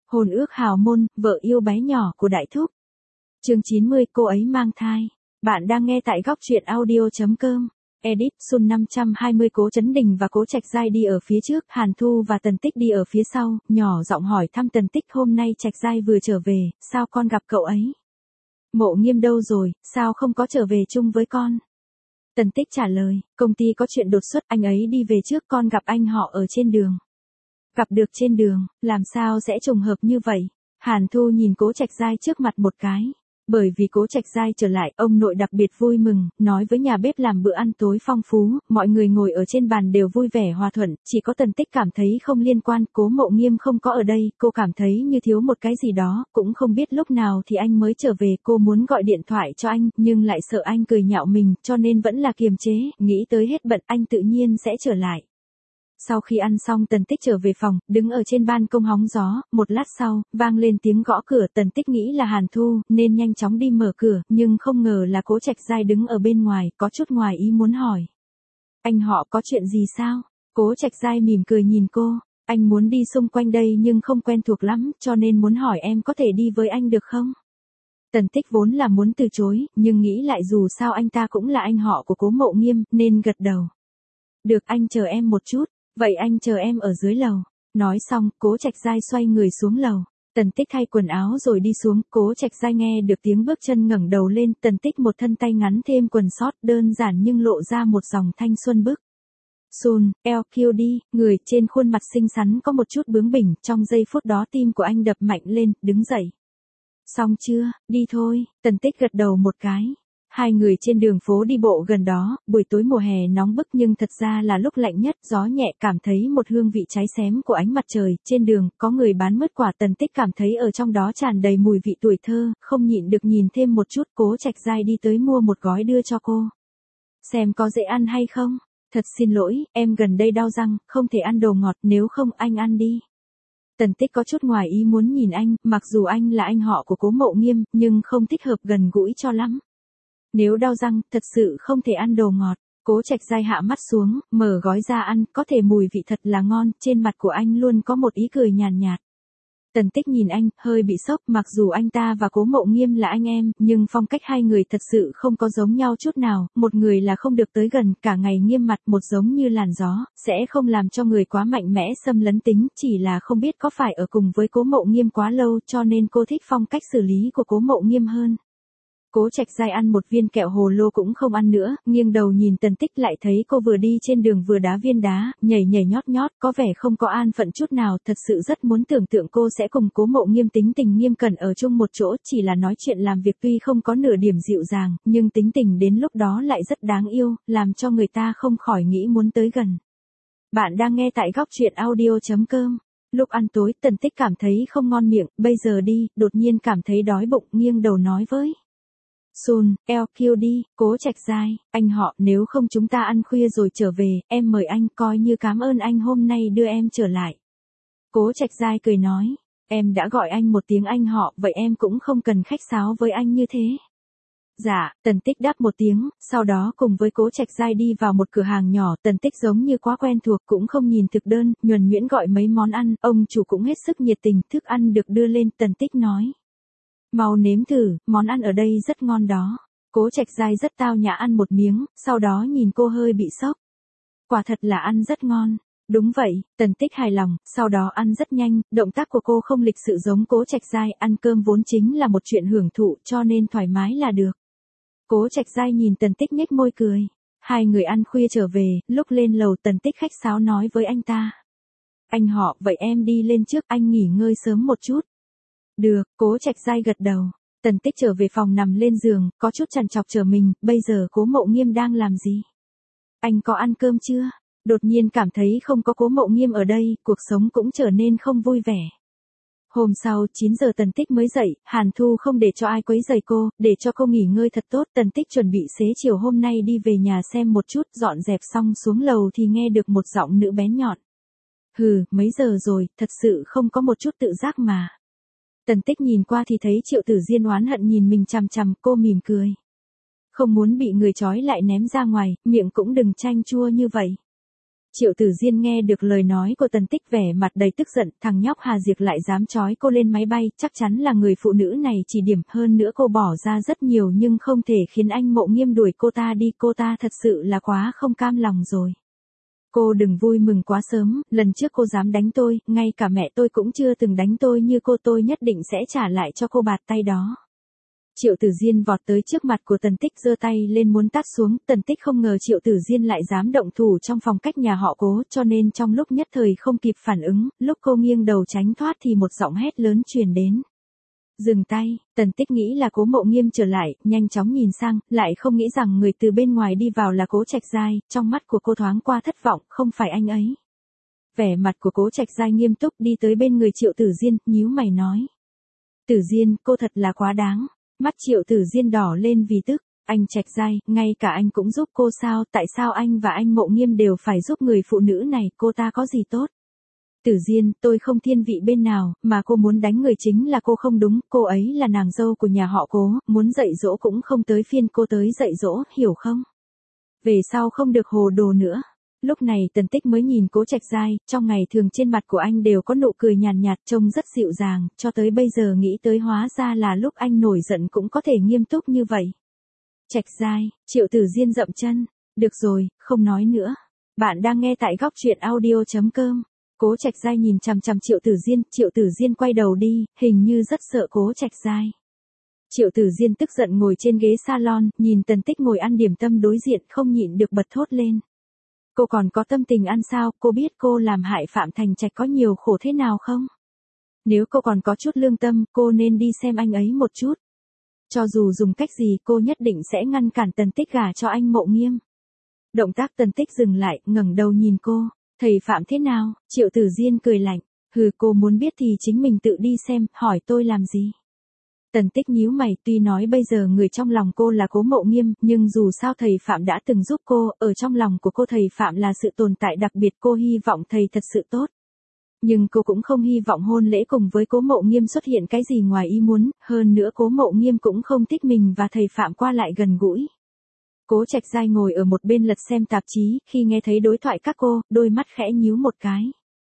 Hôn ước hào môn, vợ yêu bé nhỏ của Đại Thúc. Chương 90, cô ấy mang thai. Bạn đang nghe tại góc truyện audio.com. Edit, Sun 520. Cố Chấn Đình và Cố Trạch Giai đi ở phía trước, Hàn Thu và Tần Tích đi ở phía sau, nhỏ giọng hỏi thăm Tần Tích. Hôm nay Trạch Giai vừa trở về, sao con gặp cậu ấy? Mộ Nghiêm đâu rồi, sao không có trở về chung với con? Tần Tích trả lời, công ty có chuyện đột xuất, anh ấy đi về trước, con gặp anh họ ở trên đường. Gặp được trên đường, làm sao sẽ trùng hợp như vậy? Hàn Thu nhìn Cố Trạch Giai trước mặt một cái. Bởi vì Cố Trạch Giai trở lại, ông nội đặc biệt vui mừng, nói với nhà bếp làm bữa ăn tối phong phú, mọi người ngồi ở trên bàn đều vui vẻ hòa thuận, chỉ có Tần Tích cảm thấy không liên quan, Cố Mộ Nghiêm không có ở đây, cô cảm thấy như thiếu một cái gì đó, cũng không biết lúc nào thì anh mới trở về, cô muốn gọi điện thoại cho anh, nhưng lại sợ anh cười nhạo mình, cho nên vẫn là kiềm chế, nghĩ tới hết bận anh tự nhiên sẽ trở lại. Sau khi ăn xong Tần Tích trở về phòng, đứng ở trên ban công hóng gió, một lát sau, vang lên tiếng gõ cửa. Tần Tích nghĩ là Hàn Thu, nên nhanh chóng đi mở cửa, nhưng không ngờ là Cố Trạch Giai đứng ở bên ngoài, có chút ngoài ý muốn hỏi. Anh họ có chuyện gì sao? Cố Trạch Giai mỉm cười nhìn cô, anh muốn đi xung quanh đây nhưng không quen thuộc lắm, cho nên muốn hỏi em có thể đi với anh được không? Tần Tích vốn là muốn từ chối, nhưng nghĩ lại dù sao anh ta cũng là anh họ của Cố Mộ Nghiêm, nên gật đầu. Được, anh chờ em một chút. Vậy anh chờ em ở dưới lầu. Nói xong, Cố Trạch Giai xoay người xuống lầu. Tần Tích thay quần áo rồi đi xuống, Cố Trạch Giai nghe được tiếng bước chân ngẩng đầu lên, Tần Tích một thân tay ngắn thêm quần sót, đơn giản nhưng lộ ra một dòng thanh xuân bức. Sun, LQD, người trên khuôn mặt xinh xắn có một chút bướng bỉnh, trong giây phút đó tim của anh đập mạnh lên, đứng dậy. Xong chưa, đi thôi, Tần Tích gật đầu một cái. Hai người trên đường phố đi bộ gần đó, buổi tối mùa hè nóng bức nhưng thật ra là lúc lạnh nhất, gió nhẹ, cảm thấy một hương vị cháy xém của ánh mặt trời. Trên đường, có người bán mứt quả, Tần Tích cảm thấy ở trong đó tràn đầy mùi vị tuổi thơ, không nhịn được nhìn thêm một chút. Cố Trạch Giai đi tới mua một gói đưa cho cô. Xem có dễ ăn hay không? Thật xin lỗi, em gần đây đau răng, không thể ăn đồ ngọt, nếu không anh ăn đi. Tần Tích có chút ngoài ý muốn nhìn anh, mặc dù anh là anh họ của Cố Mộ Nghiêm, nhưng không thích hợp gần gũi cho lắm. Nếu đau răng, thật sự không thể ăn đồ ngọt. Cố Trạch Giai hạ mắt xuống, mở gói ra ăn, có thể mùi vị thật là ngon, trên mặt của anh luôn có một ý cười nhàn nhạt. Tần Tích nhìn anh, hơi bị sốc, mặc dù anh ta và Cố Mộ Nghiêm là anh em, nhưng phong cách hai người thật sự không có giống nhau chút nào, một người là không được tới gần, cả ngày nghiêm mặt, một giống như làn gió, sẽ không làm cho người quá mạnh mẽ xâm lấn tính, chỉ là không biết có phải ở cùng với Cố Mộ Nghiêm quá lâu cho nên cô thích phong cách xử lý của Cố Mộ Nghiêm hơn. Cố Trạch Giai ăn một viên kẹo hồ lô cũng không ăn nữa, nghiêng đầu nhìn Tần Tích lại thấy cô vừa đi trên đường vừa đá viên đá, nhảy nhảy nhót nhót, có vẻ không có an phận chút nào, thật sự rất muốn tưởng tượng cô sẽ cùng Cố Mộ Nghiêm tính tình nghiêm cẩn ở chung một chỗ, chỉ là nói chuyện làm việc tuy không có nửa điểm dịu dàng, nhưng tính tình đến lúc đó lại rất đáng yêu, làm cho người ta không khỏi nghĩ muốn tới gần. Bạn đang nghe tại góc truyện audio.com. Lúc ăn tối, Tần Tích cảm thấy không ngon miệng, bây giờ đi, đột nhiên cảm thấy đói bụng, nghiêng đầu nói với Sun, LQD, Cố Trạch Giai, anh họ, nếu không chúng ta ăn khuya rồi trở về, em mời anh, coi như cảm ơn anh hôm nay đưa em trở lại. Cố Trạch Giai cười nói, em đã gọi anh một tiếng anh họ, vậy em cũng không cần khách sáo với anh như thế. Dạ, Tần Tích đáp một tiếng, sau đó cùng với Cố Trạch Giai đi vào một cửa hàng nhỏ, Tần Tích giống như quá quen thuộc cũng không nhìn thực đơn, nhuần nhuyễn gọi mấy món ăn, ông chủ cũng hết sức nhiệt tình, thức ăn được đưa lên, Tần Tích nói. Mau nếm thử, món ăn ở đây rất ngon đó. Cố Trạch Giai rất tao nhã ăn một miếng, sau đó nhìn cô hơi bị sốc. Quả thật là ăn rất ngon. Đúng vậy, Tần Tích hài lòng, sau đó ăn rất nhanh, động tác của cô không lịch sự giống Cố Trạch Giai, ăn cơm vốn chính là một chuyện hưởng thụ cho nên thoải mái là được. Cố Trạch Giai nhìn Tần Tích nhếch môi cười. Hai người ăn khuya trở về, lúc lên lầu Tần Tích khách sáo nói với anh ta. Anh họ, vậy em đi lên trước, anh nghỉ ngơi sớm một chút. Được, Cố Trạch Giai gật đầu. Tần Tích trở về phòng nằm lên giường, có chút trằn trọc chờ mình, bây giờ Cố Mộ Nghiêm đang làm gì? Anh có ăn cơm chưa? Đột nhiên cảm thấy không có Cố Mộ Nghiêm ở đây, cuộc sống cũng trở nên không vui vẻ. Hôm sau, 9 giờ Tần Tích mới dậy, Hàn Thu không để cho ai quấy rầy cô, để cho cô nghỉ ngơi thật tốt. Tần Tích chuẩn bị xế chiều hôm nay đi về nhà xem một chút, dọn dẹp xong xuống lầu thì nghe được một giọng nữ bén nhọn. Hừ, mấy giờ rồi, thật sự không có một chút tự giác mà. Tần Tích nhìn qua thì thấy Triệu Tử Diên oán hận nhìn mình chằm chằm, cô mỉm cười. Không muốn bị người trói lại ném ra ngoài, miệng cũng đừng chanh chua như vậy. Triệu Tử Diên nghe được lời nói của Tần Tích vẻ mặt đầy tức giận, thằng nhóc Hà Diệp lại dám trói cô lên máy bay, chắc chắn là người phụ nữ này chỉ điểm, hơn nữa cô bỏ ra rất nhiều nhưng không thể khiến anh Mộ Nghiêm đuổi cô ta đi, cô ta thật sự là quá không cam lòng rồi. Cô đừng vui mừng quá sớm, lần trước cô dám đánh tôi, ngay cả mẹ tôi cũng chưa từng đánh tôi như cô, tôi nhất định sẽ trả lại cho cô bạt tay đó. Triệu Tử Diên vọt tới trước mặt của Tần Tích giơ tay lên muốn tát xuống, Tần Tích không ngờ Triệu Tử Diên lại dám động thủ trong phòng cách nhà họ Cố, cho nên trong lúc nhất thời không kịp phản ứng, lúc cô nghiêng đầu tránh thoát thì một giọng hét lớn truyền đến. Dừng tay, Tần Tích nghĩ là Cố Mộ Nghiêm trở lại, nhanh chóng nhìn sang, lại không nghĩ rằng người từ bên ngoài đi vào là Cố Trạch Giai, trong mắt của cô thoáng qua thất vọng, không phải anh ấy. Vẻ mặt của Cố Trạch Giai nghiêm túc đi tới bên người Triệu Tử Diên, nhíu mày nói. Tử Diên, cô thật là quá đáng. Mắt Triệu Tử Diên đỏ lên vì tức, anh Trạch Giai, ngay cả anh cũng giúp cô sao, tại sao anh và anh Mộ Nghiêm đều phải giúp người phụ nữ này, cô ta có gì tốt? Tử Diên, tôi không thiên vị bên nào, mà cô muốn đánh người chính là cô không đúng, cô ấy là nàng dâu của nhà họ Cố, muốn dạy dỗ cũng không tới phiên cô tới dạy dỗ, hiểu không? Về sau không được hồ đồ nữa. Lúc này Tần Tích mới nhìn Cố Trạch Giai, trong ngày thường trên mặt của anh đều có nụ cười nhàn nhạt, trông rất dịu dàng, cho tới bây giờ nghĩ tới hóa ra là lúc anh nổi giận cũng có thể nghiêm túc như vậy. Trạch Giai, Triệu Tử Diên dậm chân, được rồi, không nói nữa. Bạn đang nghe tại góc truyện audio.com. Cố Trạch Giai nhìn chằm chằm Triệu Tử Diên quay đầu đi, hình như rất sợ Cố Trạch Giai. Triệu Tử Diên tức giận ngồi trên ghế salon, nhìn Tần Tích ngồi ăn điểm tâm đối diện không nhịn được bật thốt lên. Cô còn có tâm tình ăn sao, cô biết cô làm hại Phạm Thành Trạch có nhiều khổ thế nào không? Nếu cô còn có chút lương tâm, cô nên đi xem anh ấy một chút. Cho dù dùng cách gì cô nhất định sẽ ngăn cản Tần Tích gả cho anh Mộ Nghiêm. Động tác Tần Tích dừng lại, ngẩng đầu nhìn cô, thầy Phạm thế nào? Triệu Tử Diên cười lạnh, hừ, cô muốn biết thì chính mình tự đi xem, hỏi tôi làm gì? Tần Tích nhíu mày, tuy nói bây giờ người trong lòng cô là Cố Mộ Nghiêm, nhưng dù sao thầy Phạm đã từng giúp cô, ở trong lòng của cô thầy Phạm là sự tồn tại đặc biệt, cô hy vọng thầy thật sự tốt. Nhưng cô cũng không hy vọng hôn lễ cùng với Cố Mộ Nghiêm xuất hiện cái gì ngoài ý muốn, hơn nữa Cố Mộ Nghiêm cũng không thích mình và thầy Phạm qua lại gần gũi. Cố Trạch Giai ngồi ở một bên lật xem tạp chí, khi nghe thấy đối thoại các cô, đôi mắt khẽ nhíu một cái.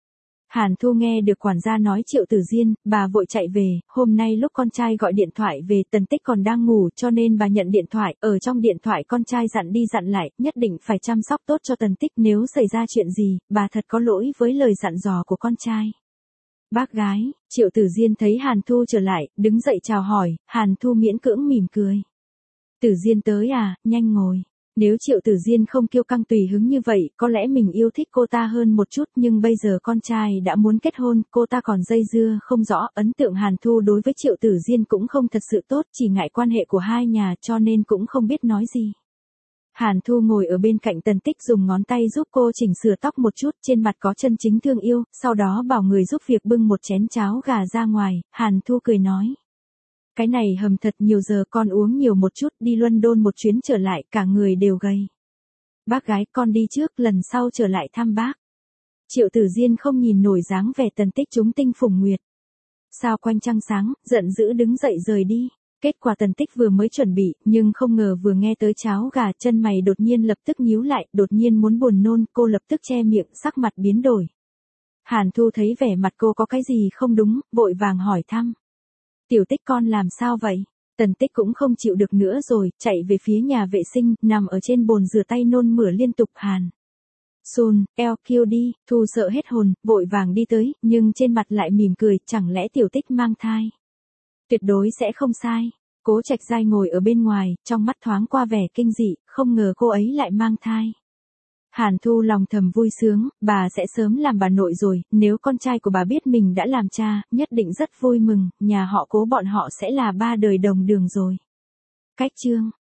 Hàn Thu nghe được quản gia nói Triệu Tử Diên, bà vội chạy về, hôm nay lúc con trai gọi điện thoại về Tần Tích còn đang ngủ cho nên bà nhận điện thoại, ở trong điện thoại con trai dặn đi dặn lại, nhất định phải chăm sóc tốt cho Tần Tích, nếu xảy ra chuyện gì, bà thật có lỗi với lời dặn dò của con trai. Bác gái, Triệu Tử Diên thấy Hàn Thu trở lại, đứng dậy chào hỏi, Hàn Thu miễn cưỡng mỉm cười. Tử Diên tới à, nhanh ngồi. Nếu Triệu Tử Diên không kiêu căng tùy hứng như vậy, có lẽ mình yêu thích cô ta hơn một chút, nhưng bây giờ con trai đã muốn kết hôn, cô ta còn dây dưa không rõ, ấn tượng Hàn Thu đối với Triệu Tử Diên cũng không thật sự tốt, chỉ ngại quan hệ của hai nhà cho nên cũng không biết nói gì. Hàn Thu ngồi ở bên cạnh Tần Tích dùng ngón tay giúp cô chỉnh sửa tóc một chút, trên mặt có chân chính thương yêu, sau đó bảo người giúp việc bưng một chén cháo gà ra ngoài, Hàn Thu cười nói. Cái này hầm thật nhiều giờ, con uống nhiều một chút, đi London một chuyến trở lại, cả người đều gầy. Bác gái, con đi trước, lần sau trở lại thăm bác. Triệu Tử Diên không nhìn nổi dáng vẻ Tần Tích trúng tinh phùng nguyệt. Sao quanh trăng sáng, giận dữ đứng dậy rời đi. Kết quả Tần Tích vừa mới chuẩn bị, nhưng không ngờ vừa nghe tới cháo gà, chân mày đột nhiên lập tức nhíu lại, đột nhiên muốn buồn nôn, cô lập tức che miệng, sắc mặt biến đổi. Hàn Thu thấy vẻ mặt cô có cái gì không đúng, vội vàng hỏi thăm. Tiểu Tích con làm sao vậy? Tần Tích cũng không chịu được nữa rồi, chạy về phía nhà vệ sinh, nằm ở trên bồn rửa tay nôn mửa liên tục. Hàn Sun, LQD, Thu sợ hết hồn, vội vàng đi tới, nhưng trên mặt lại mỉm cười, chẳng lẽ Tiểu Tích mang thai? Tuyệt đối sẽ không sai. Cố Trạch Giai ngồi ở bên ngoài, trong mắt thoáng qua vẻ kinh dị, không ngờ cô ấy lại mang thai. Hàn Thu lòng thầm vui sướng, bà sẽ sớm làm bà nội rồi, nếu con trai của bà biết mình đã làm cha, nhất định rất vui mừng, nhà họ Cố bọn họ sẽ là ba đời đồng đường rồi. Cách chương